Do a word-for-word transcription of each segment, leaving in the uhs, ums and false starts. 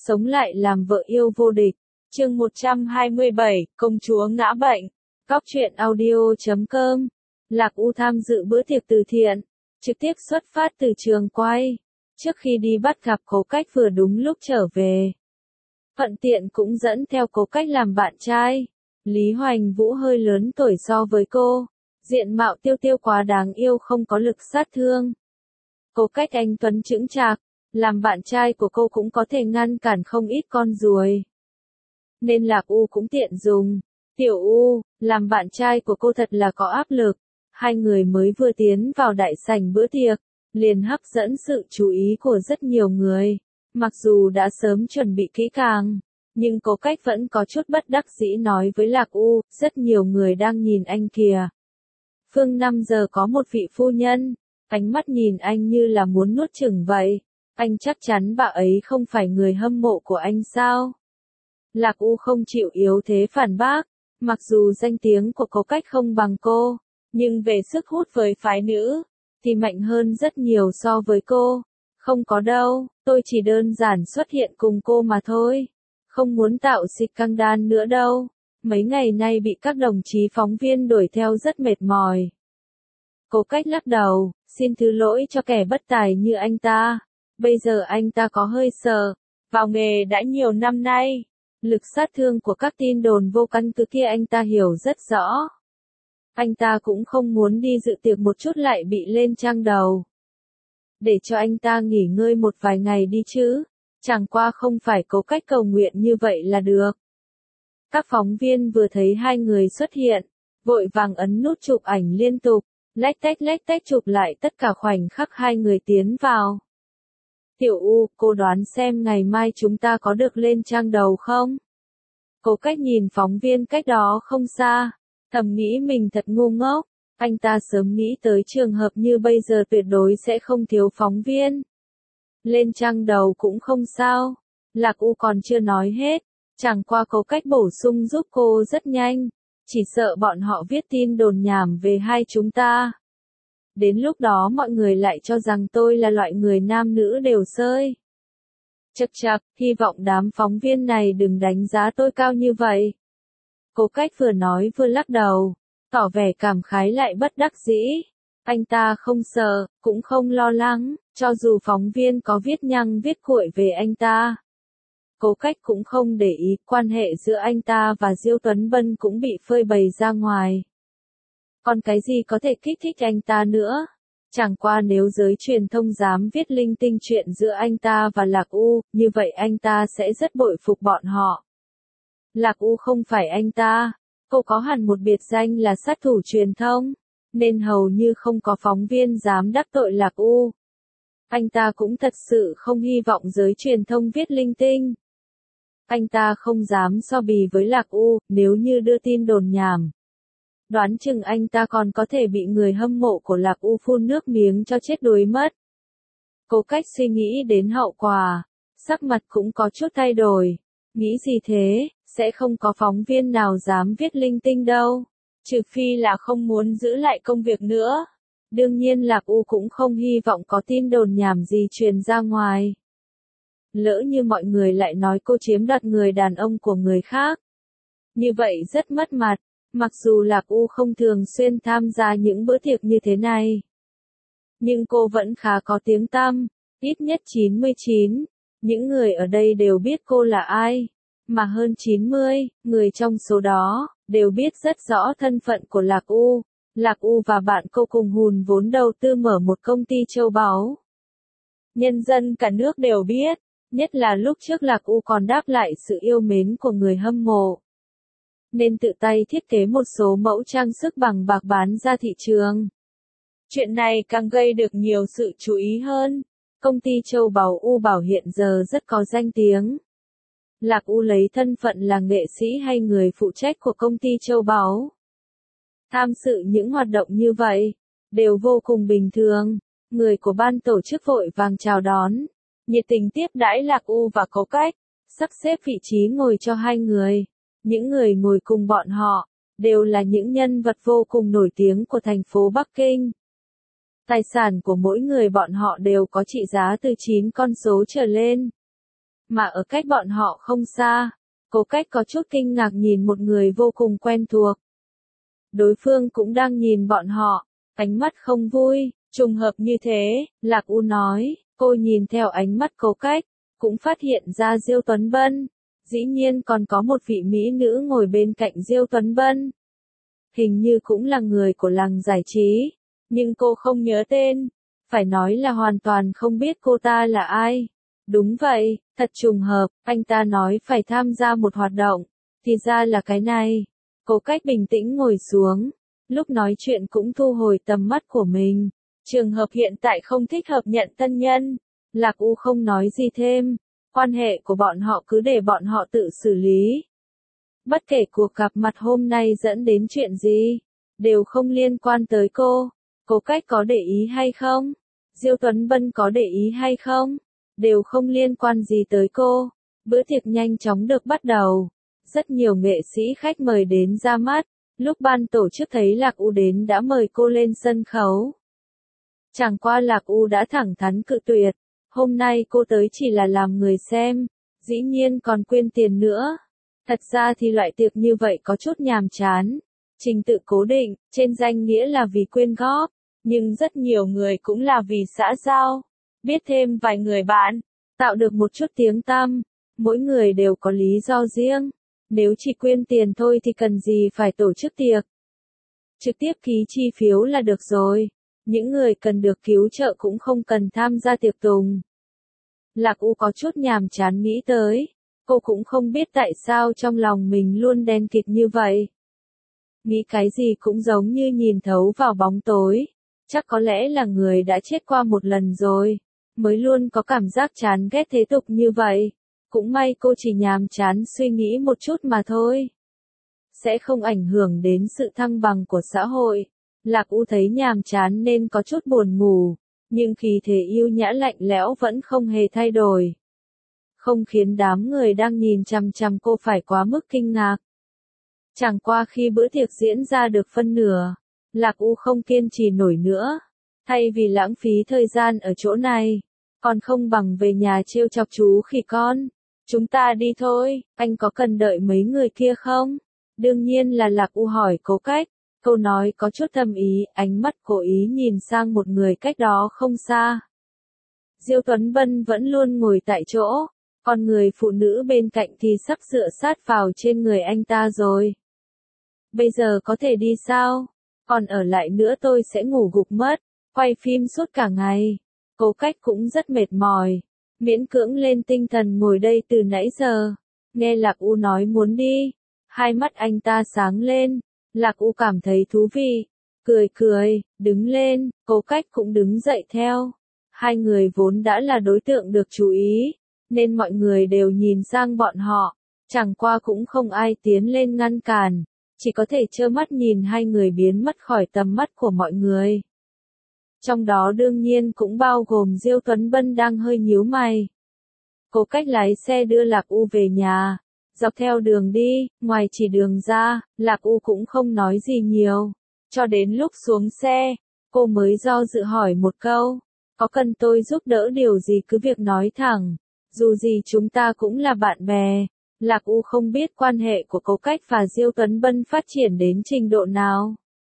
sống lại làm vợ yêu vô địch. Chương một trăm hai mươi bảy, công chúa ngã bệnh. Cóc truyện audio chấm com. Lạc U tham dự bữa tiệc từ thiện, trực tiếp xuất phát từ trường quay. Trước khi đi bắt gặp Cố Cách vừa đúng lúc trở về. Thuận tiện cũng dẫn theo Cố Cách làm bạn trai. Lý Hoành Vũ hơi lớn tuổi so với cô. Diện mạo tiêu tiêu quá đáng yêu, không có lực sát thương. Cố Cách anh tuấn chững chạc, làm bạn trai của cô cũng có thể ngăn cản không ít con ruồi. Nên Lạc U cũng tiện dùng. Tiểu U, làm bạn trai của cô thật là có áp lực. Hai người mới vừa tiến vào đại sảnh bữa tiệc, liền hấp dẫn sự chú ý của rất nhiều người. Mặc dù đã sớm chuẩn bị kỹ càng, nhưng Cố Cách vẫn có chút bất đắc dĩ nói với Lạc U, rất nhiều người đang nhìn anh kìa. Phương năm giờ có một vị phu nhân, ánh mắt nhìn anh như là muốn nuốt chửng vậy. Anh chắc chắn bà ấy không phải người hâm mộ của anh sao? Lạc U không chịu yếu thế phản bác, mặc dù danh tiếng của Cố Cách không bằng cô, nhưng về sức hút với phái nữ, thì mạnh hơn rất nhiều so với cô. Không có đâu, tôi chỉ đơn giản xuất hiện cùng cô mà thôi. Không muốn tạo xích căng đan nữa đâu. Mấy ngày nay bị các đồng chí phóng viên đuổi theo rất mệt mỏi. Cố Cách lắc đầu, xin thứ lỗi cho kẻ bất tài như anh ta. Bây giờ anh ta có hơi sợ. Vào nghề đã nhiều năm nay, lực sát thương của các tin đồn vô căn cứ kia anh ta hiểu rất rõ. Anh ta cũng không muốn đi dự tiệc một chút lại bị lên trang đầu. Để cho anh ta nghỉ ngơi một vài ngày đi chứ. Chẳng qua không phải Cố Cách cầu nguyện như vậy là được. Các phóng viên vừa thấy hai người xuất hiện, vội vàng ấn nút chụp ảnh liên tục, lách tách lách tách chụp lại tất cả khoảnh khắc hai người tiến vào. Tiểu U, cô đoán xem ngày mai chúng ta có được lên trang đầu không? Cố Cách nhìn phóng viên cách đó không xa, thầm nghĩ mình thật ngu ngốc. Anh ta sớm nghĩ tới trường hợp như bây giờ tuyệt đối sẽ không thiếu phóng viên. Lên trang đầu cũng không sao. Lạc U còn chưa nói hết, chẳng qua Cố Cách bổ sung giúp cô rất nhanh. Chỉ sợ bọn họ viết tin đồn nhảm về hai chúng ta. Đến lúc đó mọi người lại cho rằng tôi là loại người nam nữ đều sơi. Chậc chậc, hy vọng đám phóng viên này đừng đánh giá tôi cao như vậy. Cố Cách vừa nói vừa lắc đầu, tỏ vẻ cảm khái lại bất đắc dĩ. Anh ta không sợ, cũng không lo lắng, cho dù phóng viên có viết nhăng viết cuội về anh ta. Cố Cách cũng không để ý, quan hệ giữa anh ta và Diêu Tuấn Bân cũng bị phơi bày ra ngoài. Còn cái gì có thể kích thích anh ta nữa? Chẳng qua nếu giới truyền thông dám viết linh tinh chuyện giữa anh ta và Lạc U, như vậy anh ta sẽ rất bội phục bọn họ. Lạc U không phải anh ta, cô có hẳn một biệt danh là sát thủ truyền thông, nên hầu như không có phóng viên dám đắc tội Lạc U. Anh ta cũng thật sự không hy vọng giới truyền thông viết linh tinh. Anh ta không dám so bì với Lạc U, nếu như đưa tin đồn nhảm. Đoán chừng anh ta còn có thể bị người hâm mộ của Lạc U phun nước miếng cho chết đuối mất. Cố Cách suy nghĩ đến hậu quả, sắc mặt cũng có chút thay đổi. Nghĩ gì thế, sẽ không có phóng viên nào dám viết linh tinh đâu. Trừ phi là không muốn giữ lại công việc nữa. Đương nhiên Lạc U cũng không hy vọng có tin đồn nhảm gì truyền ra ngoài. Lỡ như mọi người lại nói cô chiếm đoạt người đàn ông của người khác. Như vậy rất mất mặt. Mặc dù Lạc U không thường xuyên tham gia những bữa tiệc như thế này, nhưng cô vẫn khá có tiếng tăm, ít nhất chín mươi chín. Những người ở đây đều biết cô là ai, mà hơn chín mươi người trong số đó đều biết rất rõ thân phận của Lạc U. Lạc U và bạn cô cùng hùn vốn đầu tư mở một công ty châu báu. Nhân dân cả nước đều biết, nhất là lúc trước Lạc U còn đáp lại sự yêu mến của người hâm mộ, nên tự tay thiết kế một số mẫu trang sức bằng bạc bán ra thị trường. Chuyện này càng gây được nhiều sự chú ý hơn. Công ty châu báu U Bảo hiện giờ rất có danh tiếng. Lạc U lấy thân phận là nghệ sĩ hay người phụ trách của công ty châu báu, tham dự những hoạt động như vậy, đều vô cùng bình thường. Người của ban tổ chức vội vàng chào đón, nhiệt tình tiếp đãi Lạc U và Cố Cách, sắp xếp vị trí ngồi cho hai người. Những người ngồi cùng bọn họ, đều là những nhân vật vô cùng nổi tiếng của thành phố Bắc Kinh. Tài sản của mỗi người bọn họ đều có trị giá từ chín con số trở lên. mà ở cách bọn họ không xa. Cố Cách có chút kinh ngạc nhìn một người vô cùng quen thuộc. Đối phương cũng đang nhìn bọn họ, ánh mắt không vui, trùng hợp như thế, Lạc U nói, cô nhìn theo ánh mắt Cố Cách, cũng phát hiện ra Diêu Tuấn Bân, dĩ nhiên còn có một vị mỹ nữ ngồi bên cạnh Diêu Tuấn Bân. Hình như cũng là người của làng giải trí, nhưng cô không nhớ tên, phải nói là hoàn toàn không biết cô ta là ai. Đúng vậy, thật trùng hợp, anh ta nói phải tham gia một hoạt động, thì ra là cái này. Cố Cách bình tĩnh ngồi xuống, lúc nói chuyện cũng thu hồi tầm mắt của mình. Trường hợp hiện tại không thích hợp nhận tân nhân. Lạc U không nói gì thêm, quan hệ của bọn họ cứ để bọn họ tự xử lý. Bất kể cuộc gặp mặt hôm nay dẫn đến chuyện gì, đều không liên quan tới cô. Cố Cách có để ý hay không? Diêu Tuấn Bân có để ý hay không? Đều không liên quan gì tới cô. Bữa tiệc nhanh chóng được bắt đầu. Rất nhiều nghệ sĩ khách mời đến ra mắt. Lúc ban tổ chức thấy Lạc U đến đã mời cô lên sân khấu. Chẳng qua Lạc U đã thẳng thắn cự tuyệt. Hôm nay cô tới chỉ là làm người xem. Dĩ nhiên còn quyên tiền nữa. Thật ra thì loại tiệc như vậy có chút nhàm chán. Trình tự cố định, trên danh nghĩa là vì quyên góp. Nhưng rất nhiều người cũng là vì xã giao. Biết thêm vài người bạn, tạo được một chút tiếng tăm. Mỗi người đều có lý do riêng. Nếu chỉ quyên tiền thôi thì cần gì phải tổ chức tiệc. Trực tiếp ký chi phiếu là được rồi. Những người cần được cứu trợ cũng không cần tham gia tiệc tùng. Lạc U có chút nhàm chán nghĩ tới. Cô cũng không biết tại sao trong lòng mình luôn đen kịt như vậy. Nghĩ cái gì cũng giống như nhìn thấu vào bóng tối. Chắc có lẽ là người đã chết qua một lần rồi, mới luôn có cảm giác chán ghét thế tục như vậy. Cũng may cô chỉ nhàm chán suy nghĩ một chút mà thôi. Sẽ không ảnh hưởng đến sự thăng bằng của xã hội. Lạc U thấy nhàm chán nên có chút buồn ngủ, nhưng khí thế yêu nhã lạnh lẽo vẫn không hề thay đổi. Không khiến đám người đang nhìn chằm chằm cô phải quá mức kinh ngạc. Chẳng qua khi bữa tiệc diễn ra được phân nửa, Lạc U không kiên trì nổi nữa. Thay vì lãng phí thời gian ở chỗ này, còn không bằng về nhà trêu chọc chú khỉ con. Chúng ta đi thôi, anh có cần đợi mấy người kia không? Đương nhiên là Lạc U hỏi Cố Cách. Câu nói có chút thâm ý, ánh mắt cố ý nhìn sang một người cách đó không xa. Diêu Tuấn Bân vẫn luôn ngồi tại chỗ, còn người phụ nữ bên cạnh thì sắp dựa sát vào trên người anh ta rồi. Bây giờ có thể đi sao? Còn ở lại nữa tôi sẽ ngủ gục mất, quay phim suốt cả ngày. Cố Cách cũng rất mệt mỏi, miễn cưỡng lên tinh thần ngồi đây từ nãy giờ. Nghe Lạc U nói muốn đi, hai mắt anh ta sáng lên. Lạc U cảm thấy thú vị, cười cười, đứng lên, Cố Cách cũng đứng dậy theo. Hai người vốn đã là đối tượng được chú ý, nên mọi người đều nhìn sang bọn họ, chẳng qua cũng không ai tiến lên ngăn cản, chỉ có thể trơ mắt nhìn hai người biến mất khỏi tầm mắt của mọi người. Trong đó đương nhiên cũng bao gồm Diêu Tuấn Bân đang hơi nhíu mày. Cố Cách lái xe đưa Lạc U về nhà. Dọc theo đường đi, ngoài chỉ đường ra, Lạc U cũng không nói gì nhiều. Cho đến lúc xuống xe, cô mới do dự hỏi một câu. Có cần tôi giúp đỡ điều gì cứ việc nói thẳng. Dù gì chúng ta cũng là bạn bè. Lạc U không biết quan hệ của Cố Cách và Diêu Tuấn Bân phát triển đến trình độ nào.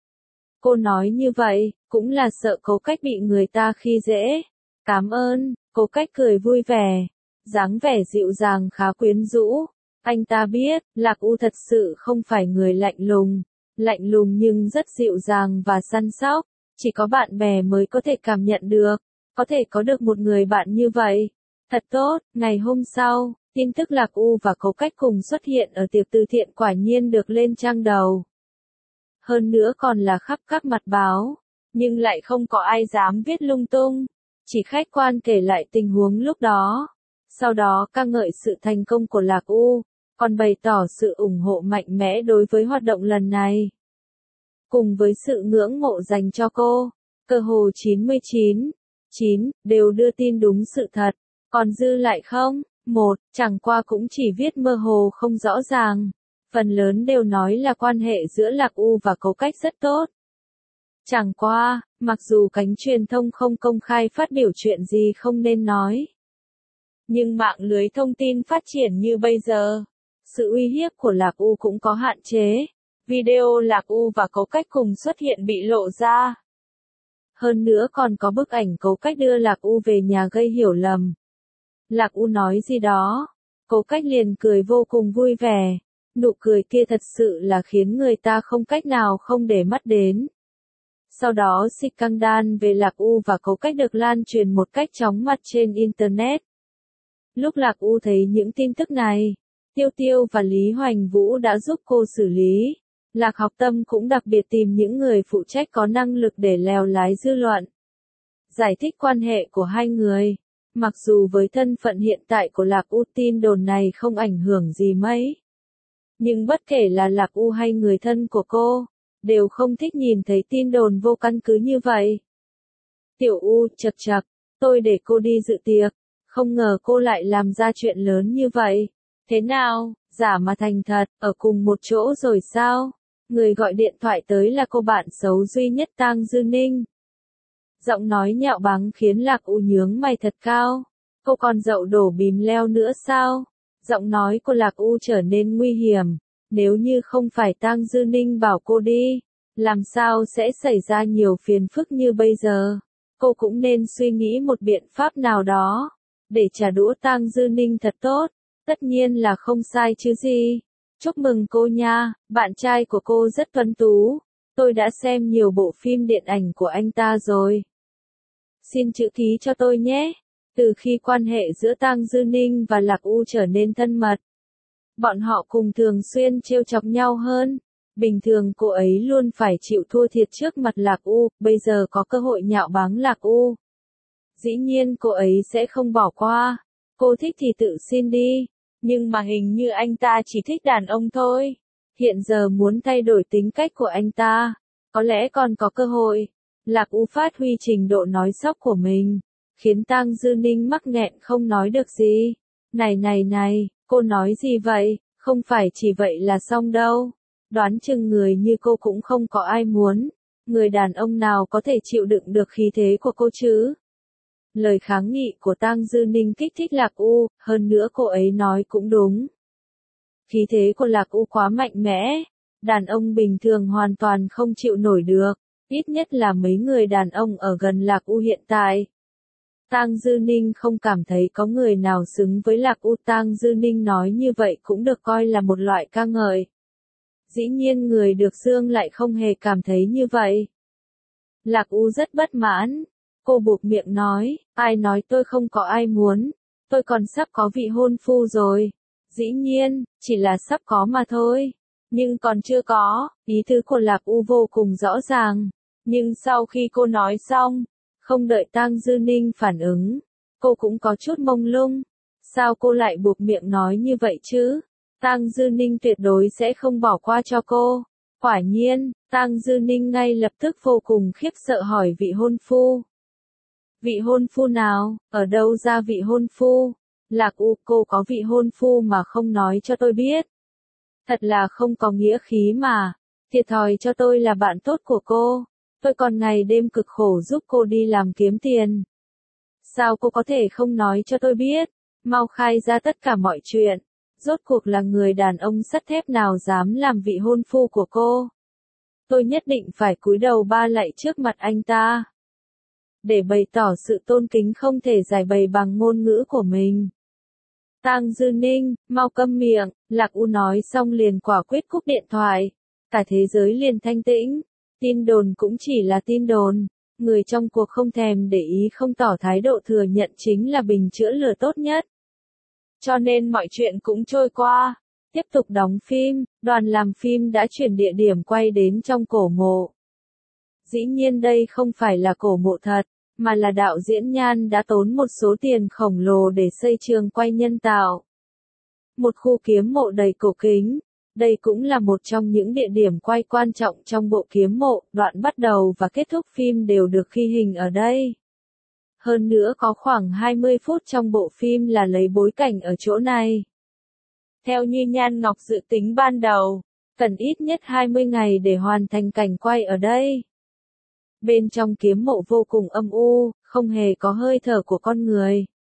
Cô nói như vậy, cũng là sợ Cố Cách bị người ta khi dễ. Cảm ơn, Cố Cách cười vui vẻ. Dáng vẻ dịu dàng khá quyến rũ. Anh ta biết, Lạc U thật sự không phải người lạnh lùng. Lạnh lùng nhưng rất dịu dàng và săn sóc. Chỉ có bạn bè mới có thể cảm nhận được. Có thể có được một người bạn như vậy. Thật tốt, ngày hôm sau, tin tức Lạc U và Cố Cách cùng xuất hiện ở tiệc từ thiện quả nhiên được lên trang đầu. Hơn nữa còn là khắp các mặt báo. Nhưng lại không có ai dám viết lung tung. Chỉ khách quan kể lại tình huống lúc đó. Sau đó ca ngợi sự thành công của Lạc U, còn bày tỏ sự ủng hộ mạnh mẽ đối với hoạt động lần này. Cùng với sự ngưỡng mộ dành cho cô, cơ hồ chín mươi chín phẩy chín đều đưa tin đúng sự thật, còn dư lại không, một, chẳng qua cũng chỉ viết mơ hồ không rõ ràng. Phần lớn đều nói là quan hệ giữa Lạc U và Cố Cách rất tốt. Chẳng qua, mặc dù cánh truyền thông không công khai phát biểu chuyện gì không nên nói. Nhưng mạng lưới thông tin phát triển như bây giờ, sự uy hiếp của Lạc U cũng có hạn chế. Video Lạc U và Cố Cách cùng xuất hiện bị lộ ra. Hơn nữa còn có bức ảnh Cố Cách đưa Lạc U về nhà gây hiểu lầm. Lạc U nói gì đó, Cố Cách liền cười vô cùng vui vẻ. Nụ cười kia thật sự là khiến người ta không cách nào không để mắt đến. Sau đó scandal về Lạc U và Cố Cách được lan truyền một cách chóng mặt trên Internet. Lúc Lạc U thấy những tin tức này, Tiêu Tiêu và Lý Hoành Vũ đã giúp cô xử lý. Lạc Học Tâm cũng đặc biệt tìm những người phụ trách có năng lực để lèo lái dư luận. Giải thích quan hệ của hai người. Mặc dù với thân phận hiện tại của Lạc U tin đồn này không ảnh hưởng gì mấy. Nhưng bất kể là Lạc U hay người thân của cô, đều không thích nhìn thấy tin đồn vô căn cứ như vậy. Tiểu U, chật chật, tôi để cô đi dự tiệc, không ngờ cô lại làm ra chuyện lớn như vậy. Thế nào, giả mà thành thật, ở cùng một chỗ rồi sao? Người gọi điện thoại tới là cô bạn xấu duy nhất Tang Dư Ninh. Giọng nói nhạo báng khiến Lạc U nhướng mày thật cao. Cô còn dậu đổ bìm leo nữa sao? Giọng nói của Lạc U trở nên nguy hiểm. Nếu như không phải Tang Dư Ninh bảo cô đi, làm sao sẽ xảy ra nhiều phiền phức như bây giờ? Cô cũng nên suy nghĩ một biện pháp nào đó, để trả đũa Tang Dư Ninh thật tốt. Tất nhiên là không sai chứ gì. Chúc mừng cô nha, bạn trai của cô rất tuấn tú. Tôi đã xem nhiều bộ phim điện ảnh của anh ta rồi. Xin chữ ký cho tôi nhé. Từ khi quan hệ giữa Tang Dư Ninh và Lạc U trở nên thân mật, bọn họ cùng thường xuyên trêu chọc nhau hơn. Bình thường cô ấy luôn phải chịu thua thiệt trước mặt Lạc U, bây giờ có cơ hội nhạo báng Lạc U. Dĩ nhiên cô ấy sẽ không bỏ qua. Cô thích thì tự xin đi. Nhưng mà hình như anh ta chỉ thích đàn ông thôi. Hiện giờ muốn thay đổi tính cách của anh ta, có lẽ còn có cơ hội. Lạc U phát huy trình độ nói sóc của mình, khiến Tang Dư Ninh mắc nghẹn không nói được gì. Này này này, cô nói gì vậy? Không phải chỉ vậy là xong đâu. Đoán chừng người như cô cũng không có ai muốn. Người đàn ông nào có thể chịu đựng được khí thế của cô chứ? Lời kháng nghị của Tang Dư Ninh kích thích Lạc U, hơn nữa cô ấy nói cũng đúng. Khí thế của Lạc U quá mạnh mẽ, đàn ông bình thường hoàn toàn không chịu nổi được, ít nhất là mấy người đàn ông ở gần Lạc U hiện tại. Tang Dư Ninh không cảm thấy có người nào xứng với Lạc U. Tang Dư Ninh nói như vậy cũng được coi là một loại ca ngợi. Dĩ nhiên người được dương lại không hề cảm thấy như vậy. Lạc U rất bất mãn. Cô buộc miệng nói, ai nói tôi không có ai muốn, tôi còn sắp có vị hôn phu rồi. Dĩ nhiên, chỉ là sắp có mà thôi. Nhưng còn chưa có, ý tứ của Lạc U vô cùng rõ ràng. Nhưng sau khi cô nói xong, không đợi Tang Dư Ninh phản ứng, cô cũng có chút mông lung. Sao cô lại buộc miệng nói như vậy chứ? Tang Dư Ninh tuyệt đối sẽ không bỏ qua cho cô. Quả nhiên, Tang Dư Ninh ngay lập tức vô cùng khiếp sợ hỏi vị hôn phu. Vị hôn phu nào, ở đâu ra vị hôn phu? Lạc U, cô có vị hôn phu mà không nói cho tôi biết. Thật là không có nghĩa khí mà, thiệt thòi cho tôi là bạn tốt của cô. Tôi còn ngày đêm cực khổ giúp cô đi làm kiếm tiền. Sao cô có thể không nói cho tôi biết? Mau khai ra tất cả mọi chuyện. Rốt cuộc là người đàn ông sắt thép nào dám làm vị hôn phu của cô? Tôi nhất định phải cúi đầu ba lạy trước mặt anh ta, để bày tỏ sự tôn kính không thể giải bày bằng ngôn ngữ của mình. Tang Dư Ninh, mau câm miệng, Lạc U nói xong liền quả quyết cúp điện thoại. Cả thế giới liền thanh tĩnh. Tin đồn cũng chỉ là tin đồn. Người trong cuộc không thèm để ý không tỏ thái độ thừa nhận chính là bình chữa lửa tốt nhất. Cho nên mọi chuyện cũng trôi qua. Tiếp tục đóng phim, đoàn làm phim đã chuyển địa điểm quay đến trong cổ mộ. Dĩ nhiên đây không phải là cổ mộ thật, mà là đạo diễn Nhan đã tốn một số tiền khổng lồ để xây trường quay nhân tạo. Một khu kiếm mộ đầy cổ kính. Đây cũng là một trong những địa điểm quay quan trọng trong bộ kiếm mộ, đoạn bắt đầu và kết thúc phim đều được ghi hình ở đây. Hơn nữa có khoảng hai mươi phút trong bộ phim là lấy bối cảnh ở chỗ này. Theo như Nhan Ngọc dự tính ban đầu, cần ít nhất hai mươi ngày để hoàn thành cảnh quay ở đây. Bên trong kiếm mộ vô cùng âm u, không hề có hơi thở của con người.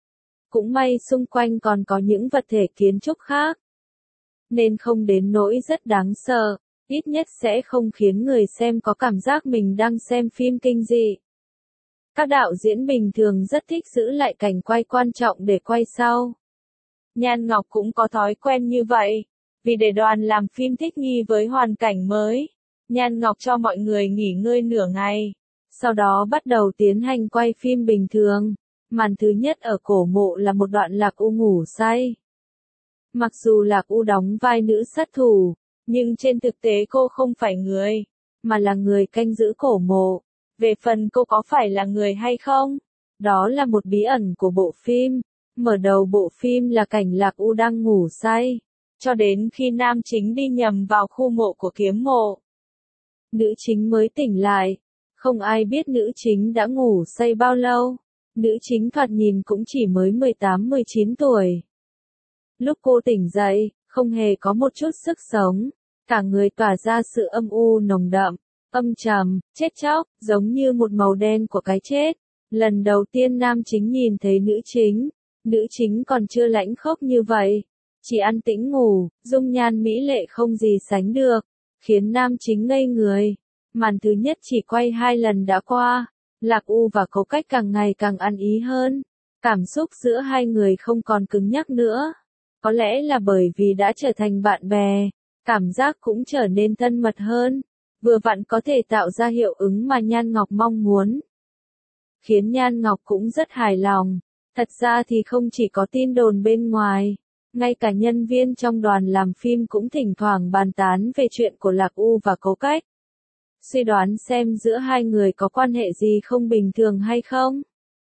Cũng may xung quanh còn có những vật thể kiến trúc khác, nên không đến nỗi rất đáng sợ, ít nhất sẽ không khiến người xem có cảm giác mình đang xem phim kinh dị. Các đạo diễn bình thường rất thích giữ lại cảnh quay quan trọng để quay sau. Nhan Ngọc cũng có thói quen như vậy, vì để đoàn làm phim thích nghi với hoàn cảnh mới. Nhan Ngọc cho mọi người nghỉ ngơi nửa ngày, sau đó bắt đầu tiến hành quay phim bình thường. Màn thứ nhất ở cổ mộ là một đoạn Lạc U ngủ say. Mặc dù Lạc U đóng vai nữ sát thủ, nhưng trên thực tế cô không phải người, mà là người canh giữ cổ mộ. Về phần cô có phải là người hay không, đó là một bí ẩn của bộ phim. Mở đầu bộ phim là cảnh Lạc U đang ngủ say, cho đến khi nam chính đi nhầm vào khu mộ của kiếm mộ. Nữ chính mới tỉnh lại, không ai biết nữ chính đã ngủ say bao lâu. Nữ chính thoạt nhìn cũng chỉ mới mười tám mười chín tuổi. Lúc cô tỉnh dậy, không hề có một chút sức sống, cả người tỏa ra sự âm u nồng đậm, âm trầm, chết chóc, giống như một màu đen của cái chết. Lần đầu tiên nam chính nhìn thấy nữ chính, nữ chính còn chưa lãnh khốc như vậy, chỉ an tĩnh ngủ, dung nhan mỹ lệ không gì sánh được, khiến nam chính ngây người. Màn thứ nhất chỉ quay hai lần đã qua, Lạc U và Cố Cách càng ngày càng ăn ý hơn, cảm xúc giữa hai người không còn cứng nhắc nữa. Có lẽ là bởi vì đã trở thành bạn bè, cảm giác cũng trở nên thân mật hơn, vừa vặn có thể tạo ra hiệu ứng mà Nhan Ngọc mong muốn. Khiến Nhan Ngọc cũng rất hài lòng, thật ra thì không chỉ có tin đồn bên ngoài, ngay cả nhân viên trong đoàn làm phim cũng thỉnh thoảng bàn tán về chuyện của Lạc U và Cố Cách. Suy đoán xem giữa hai người có quan hệ gì không bình thường hay không.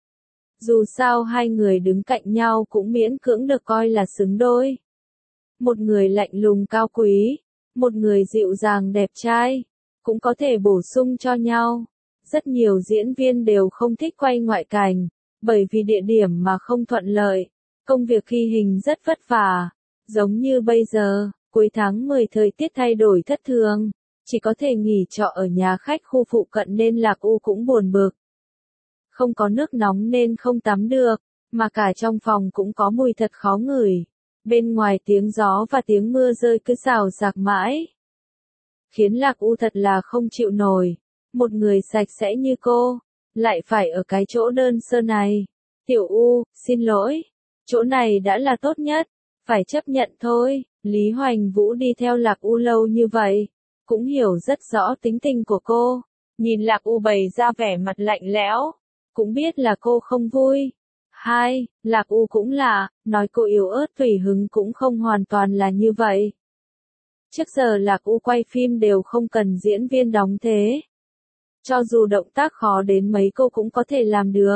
Dù sao hai người đứng cạnh nhau cũng miễn cưỡng được coi là xứng đôi. Một người lạnh lùng cao quý, một người dịu dàng đẹp trai, cũng có thể bổ sung cho nhau. Rất nhiều diễn viên đều không thích quay ngoại cảnh, bởi vì địa điểm mà không thuận lợi, công việc ghi hình rất vất vả. Giống như bây giờ, cuối tháng mười thời tiết thay đổi thất thường, chỉ có thể nghỉ trọ ở nhà khách khu phụ cận nên Lạc U cũng buồn bực. Không có nước nóng nên không tắm được, mà cả trong phòng cũng có mùi thật khó ngửi. Bên ngoài tiếng gió và tiếng mưa rơi cứ xào xạc mãi, khiến Lạc U thật là không chịu nổi. Một người sạch sẽ như cô, lại phải ở cái chỗ đơn sơ này. Tiểu U, xin lỗi, chỗ này đã là tốt nhất, phải chấp nhận thôi. Lý Hoành Vũ đi theo Lạc U lâu như vậy, cũng hiểu rất rõ tính tình của cô. Nhìn Lạc U bày ra vẻ mặt lạnh lẽo, cũng biết là cô không vui. Hai, Lạc U cũng là, nói cô yếu ớt tùy hứng cũng không hoàn toàn là như vậy. Trước giờ Lạc U quay phim đều không cần diễn viên đóng thế. Cho dù động tác khó đến mấy cô cũng có thể làm được.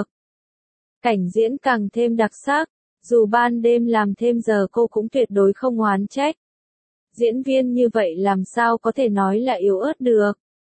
Cảnh diễn càng thêm đặc sắc, dù ban đêm làm thêm giờ cô cũng tuyệt đối không oán trách. Diễn viên như vậy làm sao có thể nói là yếu ớt được.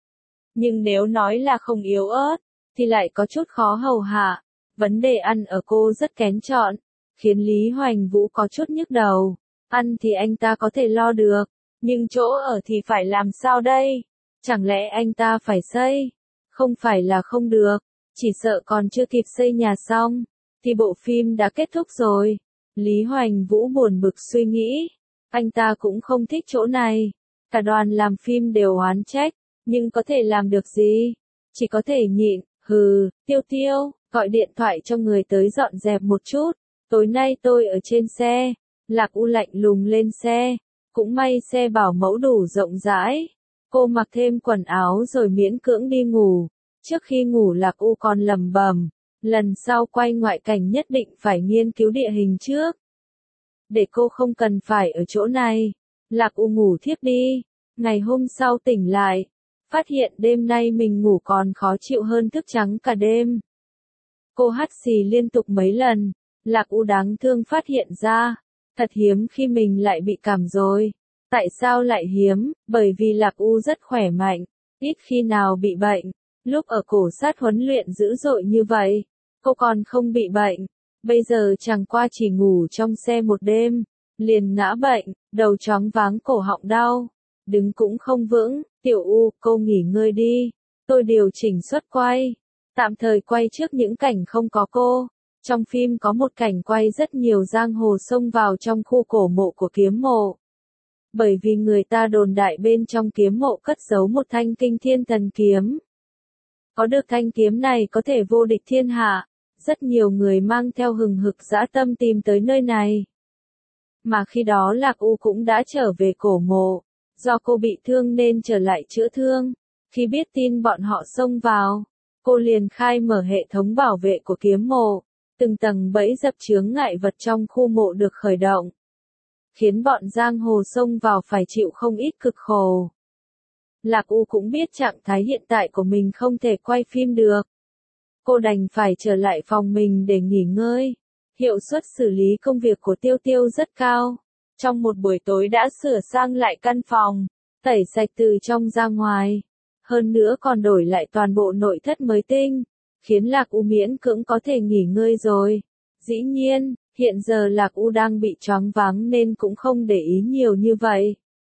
Nhưng nếu nói là không yếu ớt, thì lại có chút khó hầu hạ. Vấn đề ăn ở cô rất kén chọn, khiến Lý Hoành Vũ có chút nhức đầu. Ăn thì anh ta có thể lo được, nhưng chỗ ở thì phải làm sao đây? Chẳng lẽ anh ta phải xây? Không phải là không được, chỉ sợ còn chưa kịp xây nhà xong, thì bộ phim đã kết thúc rồi. Lý Hoành Vũ buồn bực suy nghĩ, anh ta cũng không thích chỗ này. Cả đoàn làm phim đều oán trách, nhưng có thể làm được gì? Chỉ có thể nhịn. Hừ, Tiêu Tiêu, gọi điện thoại cho người tới dọn dẹp một chút. Tối nay tôi ở trên xe. Lạc U lạnh lùng lên xe. Cũng may xe bảo mẫu đủ rộng rãi. Cô mặc thêm quần áo rồi miễn cưỡng đi ngủ. Trước khi ngủ Lạc U còn lẩm bẩm, lần sau quay ngoại cảnh nhất định phải nghiên cứu địa hình trước, để cô không cần phải ở chỗ này. Lạc U ngủ thiếp đi. Ngày hôm sau tỉnh lại, phát hiện đêm nay mình ngủ còn khó chịu hơn thức trắng cả đêm. Cô hắt xì liên tục mấy lần. Lạc U đáng thương phát hiện ra, thật hiếm khi mình lại bị cảm rồi. Tại sao lại hiếm? Bởi vì Lạc U rất khỏe mạnh, ít khi nào bị bệnh. Lúc ở cổ sát huấn luyện dữ dội như vậy, cô còn không bị bệnh. Bây giờ chẳng qua chỉ ngủ trong xe một đêm, liền ngã bệnh, đầu chóng váng, cổ họng đau, đứng cũng không vững. Tiểu U, cô nghỉ ngơi đi, tôi điều chỉnh suất quay, tạm thời quay trước những cảnh không có cô. Trong phim có một cảnh quay rất nhiều giang hồ xông vào trong khu cổ mộ của kiếm mộ. Bởi vì người ta đồn đại bên trong kiếm mộ cất giấu một thanh kinh thiên thần kiếm. Có được thanh kiếm này có thể vô địch thiên hạ, rất nhiều người mang theo hừng hực dã tâm tìm tới nơi này. Mà khi đó Lạc U cũng đã trở về cổ mộ, do cô bị thương nên trở lại chữa thương. Khi biết tin bọn họ xông vào, cô liền khai mở hệ thống bảo vệ của kiếm mộ, từng tầng bẫy dập chướng ngại vật trong khu mộ được khởi động, khiến bọn giang hồ xông vào phải chịu không ít cực khổ. Lạc U cũng biết trạng thái hiện tại của mình không thể quay phim được. Cô đành phải trở lại phòng mình để nghỉ ngơi. Hiệu suất xử lý công việc của Tiêu Tiêu rất cao. Trong một buổi tối đã sửa sang lại căn phòng, tẩy sạch từ trong ra ngoài. Hơn nữa còn đổi lại toàn bộ nội thất mới tinh, khiến Lạc U miễn cưỡng có thể nghỉ ngơi rồi. Dĩ nhiên, hiện giờ Lạc U đang bị choáng váng nên cũng không để ý nhiều như vậy.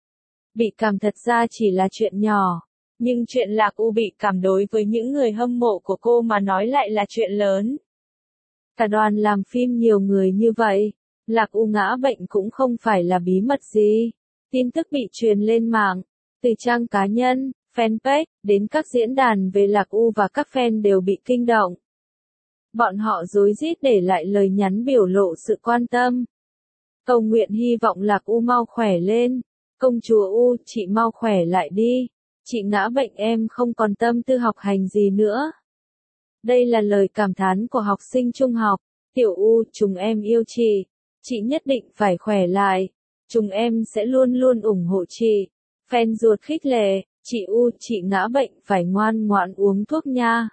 Bị cảm thật ra chỉ là chuyện nhỏ, nhưng chuyện Lạc U bị cảm đối với những người hâm mộ của cô mà nói lại là chuyện lớn. Cả đoàn làm phim nhiều người như vậy, Lạc U ngã bệnh cũng không phải là bí mật gì. Tin tức bị truyền lên mạng, từ trang cá nhân, fanpage, đến các diễn đàn về Lạc U và các fan đều bị kinh động. Bọn họ rối rít để lại lời nhắn biểu lộ sự quan tâm. Cầu nguyện hy vọng Lạc U mau khỏe lên. Công chúa U, chị mau khỏe lại đi. Chị ngã bệnh em không còn tâm tư học hành gì nữa. Đây là lời cảm thán của học sinh trung học. Tiểu U, chúng em yêu chị. Chị nhất định phải khỏe lại. Chúng em sẽ luôn luôn ủng hộ chị. Fan ruột khích lệ, chị U, chị ngã bệnh phải ngoan ngoãn uống thuốc nha.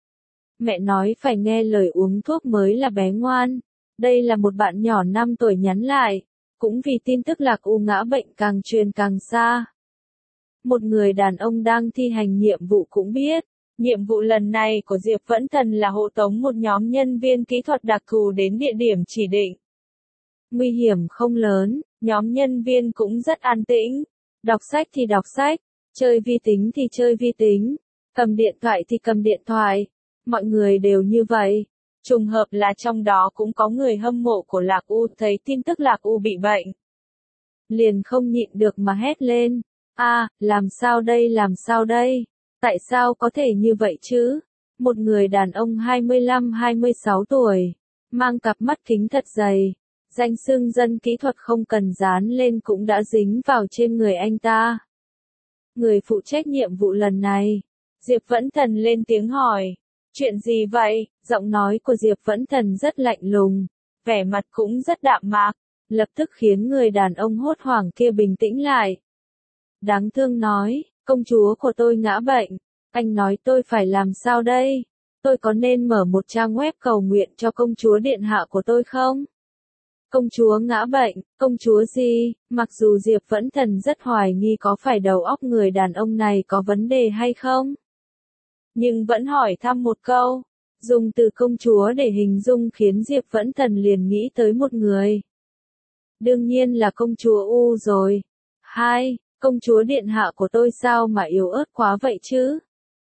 Mẹ nói phải nghe lời uống thuốc mới là bé ngoan. Đây là một bạn nhỏ năm tuổi nhắn lại. Cũng vì tin tức Lạc U ngã bệnh càng truyền càng xa. Một người đàn ông đang thi hành nhiệm vụ cũng biết, nhiệm vụ lần này của Diệp Vẫn Thần là hộ tống một nhóm nhân viên kỹ thuật đặc thù đến địa điểm chỉ định. Nguy hiểm không lớn, nhóm nhân viên cũng rất an tĩnh, đọc sách thì đọc sách, chơi vi tính thì chơi vi tính, cầm điện thoại thì cầm điện thoại, mọi người đều như vậy. Trùng hợp là trong đó cũng có người hâm mộ của Lạc U thấy tin tức Lạc U bị bệnh. Liền không nhịn được mà hét lên. A, à, làm sao đây làm sao đây? Tại sao có thể như vậy chứ? Một người đàn ông hai mươi lăm hai mươi sáu tuổi, mang cặp mắt kính thật dày, danh xưng dân kỹ thuật không cần dán lên cũng đã dính vào trên người anh ta. Người phụ trách nhiệm vụ lần này, Diệp Vẫn Thần lên tiếng hỏi. Chuyện gì vậy? Giọng nói của Diệp Vẫn Thần rất lạnh lùng, vẻ mặt cũng rất đạm mạc, lập tức khiến người đàn ông hốt hoảng kia bình tĩnh lại. Đáng thương nói, công chúa của tôi ngã bệnh, anh nói tôi phải làm sao đây? Tôi có nên mở một trang web cầu nguyện cho công chúa điện hạ của tôi không? Công chúa ngã bệnh, công chúa gì? Mặc dù Diệp Vẫn Thần rất hoài nghi có phải đầu óc người đàn ông này có vấn đề hay không, nhưng vẫn hỏi thăm một câu. Dùng từ công chúa để hình dung khiến Diệp Vẫn Thần liền nghĩ tới một người. Đương nhiên là công chúa U rồi. Hai, công chúa điện hạ của tôi sao mà yếu ớt quá vậy chứ?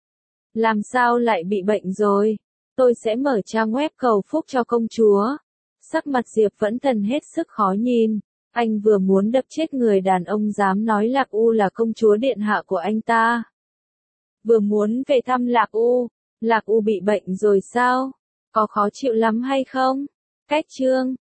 Làm sao lại bị bệnh rồi? Tôi sẽ mở trang web cầu phúc cho công chúa. Sắc mặt Diệp Vẫn Thần hết sức khó nhìn. Anh vừa muốn đập chết người đàn ông dám nói Lạc U là công chúa điện hạ của anh ta. Vừa muốn về thăm Lạc U. Lạc U bị bệnh rồi sao? Có khó chịu lắm hay không? Cách chương